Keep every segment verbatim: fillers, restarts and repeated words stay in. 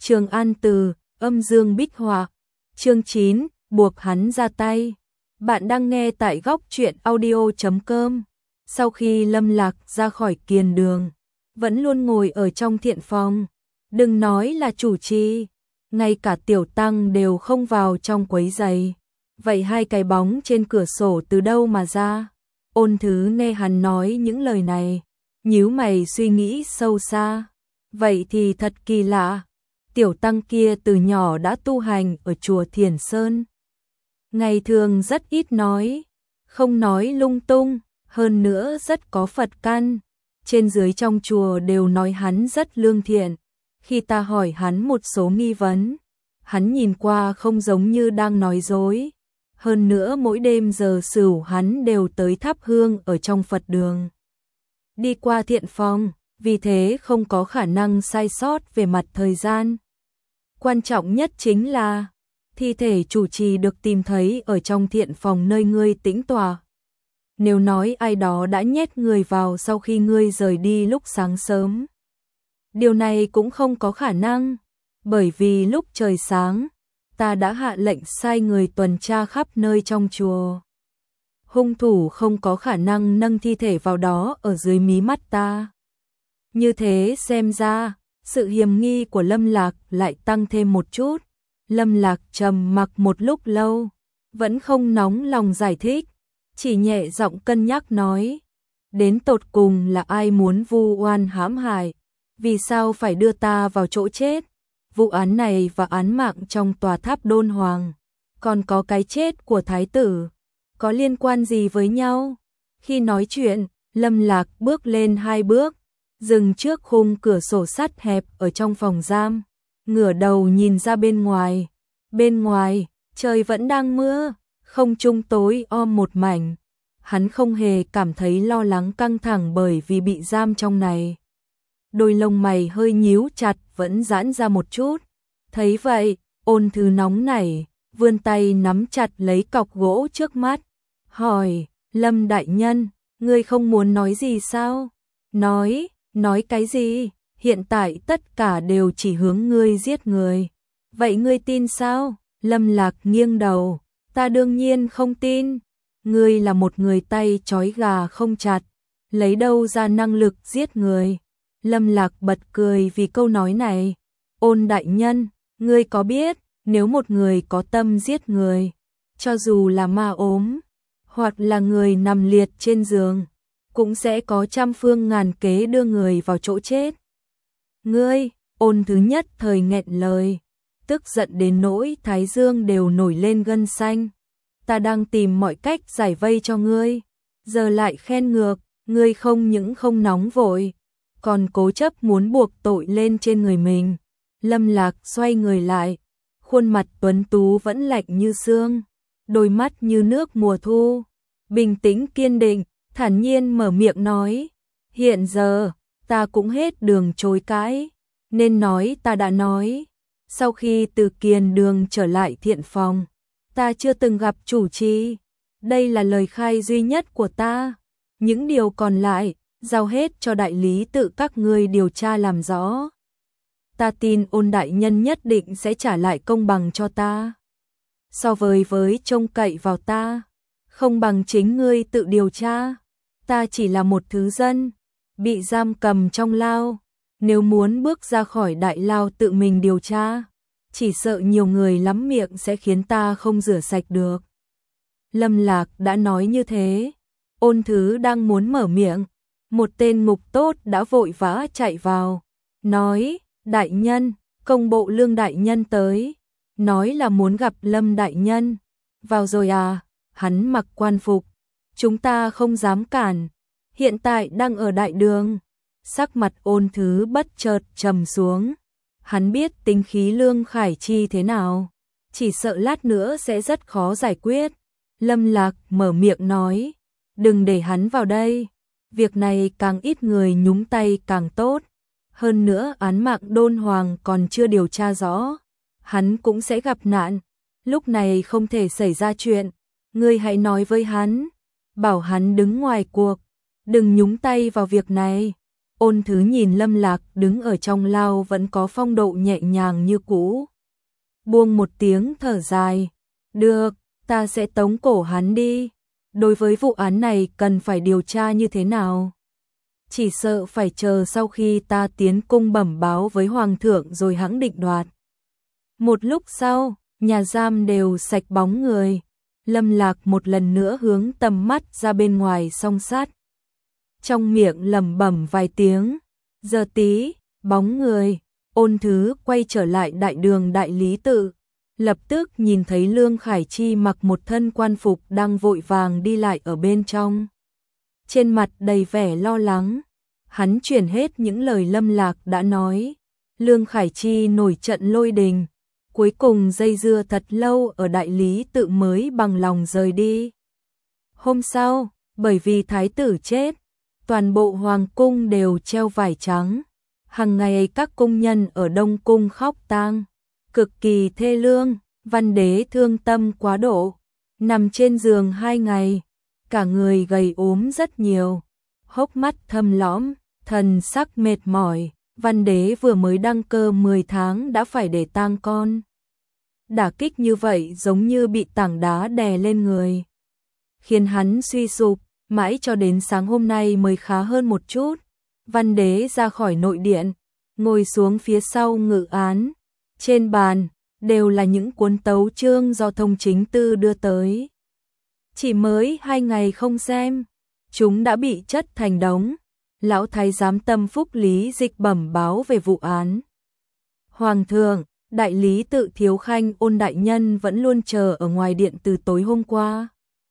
Trường An Từ, âm dương bích họa. Chương chín, buộc hắn ra tay. Bạn đang nghe tại góc truyện audio chấm com. Sau khi Lâm Lạc ra khỏi kiền đường, vẫn luôn ngồi ở trong thiện phòng. Đừng nói là chủ trì, ngay cả tiểu tăng đều không vào trong quấy giày. Vậy hai cái bóng trên cửa sổ từ đâu mà ra? Ôn Thứ nghe hắn nói những lời này, nhíu mày suy nghĩ sâu xa. Vậy thì thật kỳ lạ. Tiểu tăng kia từ nhỏ đã tu hành ở chùa Thiền Sơn. Ngày thường rất ít nói, không nói lung tung, hơn nữa rất có Phật căn. Trên dưới trong chùa đều nói hắn rất lương thiện. Khi ta hỏi hắn một số nghi vấn, hắn nhìn qua không giống như đang nói dối. Hơn nữa mỗi đêm giờ sửu hắn đều tới thắp hương ở trong Phật đường. Đi qua thiện phòng, vì thế không có khả năng sai sót về mặt thời gian. Quan trọng nhất chính là thi thể chủ trì được tìm thấy ở trong thiện phòng nơi ngươi tĩnh tọa. Nếu nói ai đó đã nhét người vào sau khi ngươi rời đi lúc sáng sớm, điều này cũng không có khả năng, bởi vì lúc trời sáng, ta đã hạ lệnh sai người tuần tra khắp nơi trong chùa. Hung thủ không có khả năng nâng thi thể vào đó ở dưới mí mắt ta. Như thế xem ra, sự hiềm nghi của Lâm Lạc lại tăng thêm một chút. Lâm Lạc trầm mặc một lúc lâu, vẫn không nóng lòng giải thích, chỉ nhẹ giọng cân nhắc nói: đến tột cùng là ai muốn vu oan hãm hại, vì sao phải đưa ta vào chỗ chết? Vụ án này và án mạng trong tòa tháp Đôn Hoàng, còn có cái chết của thái tử, có liên quan gì với nhau? Khi nói chuyện, Lâm Lạc bước lên hai bước, dừng trước khung cửa sổ sắt hẹp ở trong phòng giam, ngửa đầu nhìn ra bên ngoài. Bên ngoài, trời vẫn đang mưa, không trung tối om một mảnh. Hắn không hề cảm thấy lo lắng căng thẳng bởi vì bị giam trong này. Đôi lông mày hơi nhíu chặt vẫn giãn ra một chút. Thấy vậy, Ôn Thứ nóng nảy, vươn tay nắm chặt lấy cọc gỗ trước mắt, hỏi: Lâm đại nhân, ngươi không muốn nói gì sao? Nói, nói cái gì? Hiện tại tất cả đều chỉ hướng ngươi giết người. Vậy ngươi tin sao? Lâm Lạc nghiêng đầu, ta đương nhiên không tin. Ngươi là một người tay trói gà không chặt, lấy đâu ra năng lực giết người? Lâm Lạc bật cười vì câu nói này. Ôn đại nhân, ngươi có biết, nếu một người có tâm giết người, cho dù là ma ốm, hoặc là người nằm liệt trên giường, cũng sẽ có trăm phương ngàn kế đưa người vào chỗ chết. Ngươi, Ôn Thứ nhất thời nghẹn lời, tức giận đến nỗi thái dương đều nổi lên gân xanh. Ta đang tìm mọi cách giải vây cho ngươi, giờ lại khen ngược, ngươi không những không nóng vội, còn cố chấp muốn buộc tội lên trên người mình. Lâm Lạc xoay người lại, khuôn mặt tuấn tú vẫn lạnh như xương, đôi mắt như nước mùa thu, bình tĩnh kiên định, thản nhiên mở miệng nói: hiện giờ, ta cũng hết đường chối cãi, nên nói ta đã nói. Sau khi từ kiền đường trở lại thiện phòng, ta chưa từng gặp chủ trì. Đây là lời khai duy nhất của ta. Những điều còn lại, giao hết cho đại lý tự các ngươi điều tra làm rõ. Ta tin Ôn đại nhân nhất định sẽ trả lại công bằng cho ta. So với với trông cậy vào ta, không bằng chính ngươi tự điều tra. Ta chỉ là một thứ dân, bị giam cầm trong lao. Nếu muốn bước ra khỏi đại lao tự mình điều tra, chỉ sợ nhiều người lắm miệng sẽ khiến ta không rửa sạch được. Lâm Lạc đã nói như thế. Ôn Thứ đang muốn mở miệng, một tên ngục tốt đã vội vã chạy vào, nói: đại nhân, công bộ Lương đại nhân tới, nói là muốn gặp Lâm đại nhân. Vào rồi à? Hắn mặc quan phục, chúng ta không dám cản, hiện tại đang ở đại đường. Sắc mặt Ôn Thứ bất chợt trầm xuống. Hắn biết tính khí Lương Khải Chi thế nào, chỉ sợ lát nữa sẽ rất khó giải quyết. Lâm Lạc mở miệng nói: đừng để hắn vào đây, việc này càng ít người nhúng tay càng tốt. Hơn nữa án mạng Đôn Hoàng còn chưa điều tra rõ, hắn cũng sẽ gặp nạn, lúc này không thể xảy ra chuyện. Ngươi hãy nói với hắn, bảo hắn đứng ngoài cuộc, đừng nhúng tay vào việc này. Ôn Thứ nhìn Lâm Lạc đứng ở trong lao vẫn có phong độ nhẹ nhàng như cũ. Buông một tiếng thở dài. Được, ta sẽ tống cổ hắn đi. Đối với vụ án này cần phải điều tra như thế nào? Chỉ sợ phải chờ sau khi ta tiến cung bẩm báo với Hoàng thượng rồi hãng định đoạt. Một lúc sau, nhà giam đều sạch bóng người. Lâm Lạc một lần nữa hướng tầm mắt ra bên ngoài song sát. Trong miệng lẩm bẩm vài tiếng. Giờ tí, bóng người. Ôn Thứ quay trở lại đại đường đại lý tự. Lập tức nhìn thấy Lương Khải Chi mặc một thân quan phục đang vội vàng đi lại ở bên trong. Trên mặt đầy vẻ lo lắng. Hắn chuyển hết những lời Lâm Lạc đã nói. Lương Khải Chi nổi trận lôi đình. Cuối cùng dây dưa thật lâu ở đại lý tự mới bằng lòng rời đi. Hôm sau, bởi vì thái tử chết, toàn bộ hoàng cung đều treo vải trắng. Hàng ngày các cung nhân ở Đông Cung khóc tang, cực kỳ thê lương. Văn đế thương tâm quá độ, nằm trên giường hai ngày, cả người gầy ốm rất nhiều, hốc mắt thâm lõm, thần sắc mệt mỏi. Văn đế vừa mới đăng cơ mười tháng đã phải để tang con. Đả kích như vậy giống như bị tảng đá đè lên người, khiến hắn suy sụp, mãi cho đến sáng hôm nay mới khá hơn một chút. Văn đế ra khỏi nội điện, ngồi xuống phía sau ngự án, trên bàn đều là những cuốn tấu chương do Thông Chính Tư đưa tới. Chỉ mới hai ngày không xem, chúng đã bị chất thành đống. Lão thái giám Tâm Phúc Lý Dịch bẩm báo về vụ án. Hoàng thượng, đại lý tự Thiếu Khanh Ôn đại nhân vẫn luôn chờ ở ngoài điện từ tối hôm qua.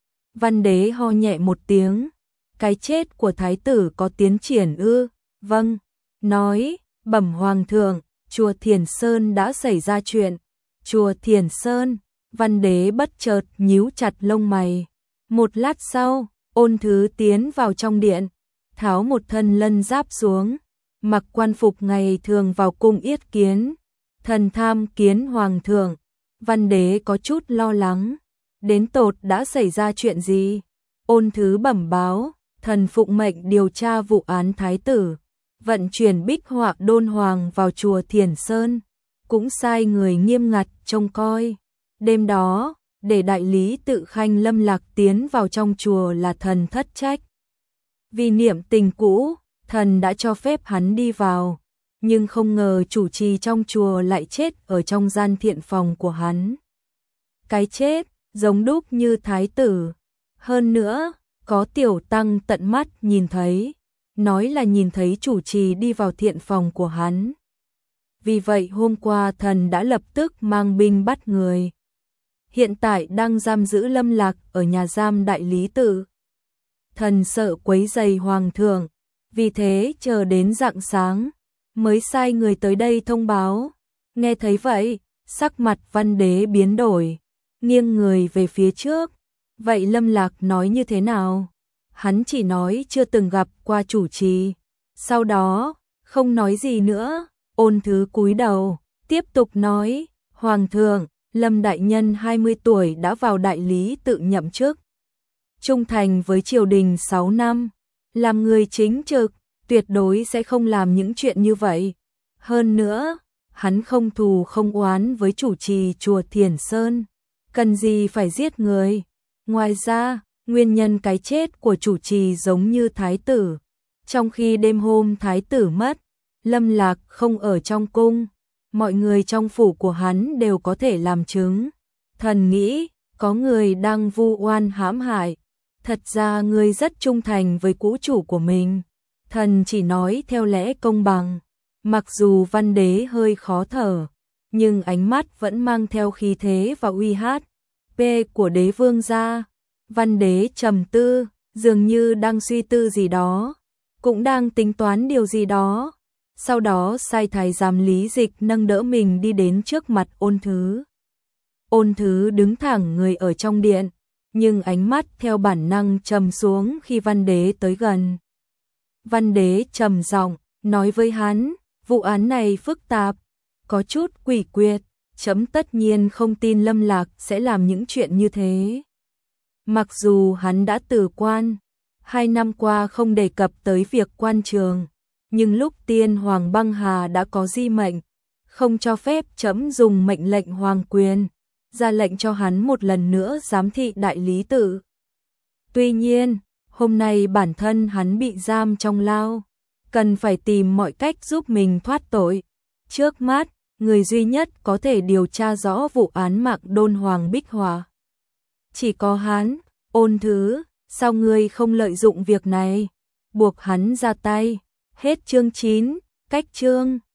Văn đế ho nhẹ một tiếng. Cái chết của thái tử có tiến triển ư? Vâng. Nói, bẩm hoàng thượng, chùa Thiền Sơn đã xảy ra chuyện. Chùa Thiền Sơn, văn đế bất chợt nhíu chặt lông mày. Một lát sau, Ôn Thứ tiến vào trong điện, tháo một thân lân giáp xuống, mặc quan phục ngày thường vào cung yết kiến. Thần tham kiến hoàng thượng. Văn đế có chút lo lắng. Đến tột đã xảy ra chuyện gì? Ôn Thứ bẩm báo, thần phụng mệnh điều tra vụ án thái tử, vận chuyển bích họa đôn hoàng vào chùa Thiền Sơn, cũng sai người nghiêm ngặt trông coi. Đêm đó, để đại lý tự Khanh Lâm Lạc tiến vào trong chùa là thần thất trách. Vì niệm tình cũ, thần đã cho phép hắn đi vào, nhưng không ngờ chủ trì trong chùa lại chết ở trong gian thiện phòng của hắn. Cái chết giống đúc như thái tử, hơn nữa có tiểu tăng tận mắt nhìn thấy, nói là nhìn thấy chủ trì đi vào thiện phòng của hắn. Vì vậy hôm qua thần đã lập tức mang binh bắt người. Hiện tại đang giam giữ Lâm Lạc ở nhà giam đại lý tự. Thần sợ quấy rầy hoàng thượng, vì thế chờ đến rạng sáng mới sai người tới đây thông báo. Nghe thấy vậy, sắc mặt văn đế biến đổi, nghiêng người về phía trước. Vậy Lâm Lạc nói như thế nào? Hắn chỉ nói chưa từng gặp qua chủ trì, sau đó không nói gì nữa. Ôn Thứ cúi đầu, tiếp tục nói, hoàng thượng, Lâm đại nhân hai mươi tuổi đã vào đại lý tự nhậm chức, trung thành với triều đình sáu năm, làm người chính trực, tuyệt đối sẽ không làm những chuyện như vậy. Hơn nữa, hắn không thù không oán với chủ trì chùa Thiền Sơn, cần gì phải giết người. Ngoài ra, nguyên nhân cái chết của chủ trì giống như thái tử, trong khi đêm hôm thái tử mất, Lâm Lạc không ở trong cung, mọi người trong phủ của hắn đều có thể làm chứng. Thần nghĩ, có người đang vu oan hãm hại. Thật ra ngươi rất trung thành với cũ chủ của mình. Thần chỉ nói theo lẽ công bằng. Mặc dù văn đế hơi khó thở, nhưng ánh mắt vẫn mang theo khí thế và uy hát p của đế vương gia. Văn đế trầm tư, dường như đang suy tư gì đó, cũng đang tính toán điều gì đó. Sau đó sai thái giám Lý Dịch nâng đỡ mình đi đến trước mặt Ôn Thứ. Ôn Thứ đứng thẳng người ở trong điện, nhưng ánh mắt theo bản năng trầm xuống khi văn đế tới gần. Văn đế trầm giọng nói với hắn, vụ án này phức tạp, có chút quỷ quyệt, chấm tất nhiên không tin Lâm Lạc sẽ làm những chuyện như thế. Mặc dù hắn đã từ quan, hai năm qua không đề cập tới việc quan trường, nhưng lúc tiên hoàng băng hà đã có di mệnh, không cho phép trẫm dùng mệnh lệnh hoàng quyền, ra lệnh cho hắn một lần nữa giám thị đại lý tự. Tuy nhiên, hôm nay bản thân hắn bị giam trong lao, cần phải tìm mọi cách giúp mình thoát tội. Trước mắt, người duy nhất có thể điều tra rõ vụ án Mạc Đôn Hoàng Bích Hòa chỉ có hắn. Ôn Thứ, sao ngươi không lợi dụng việc này, buộc hắn ra tay? Hết chương chín, cách chương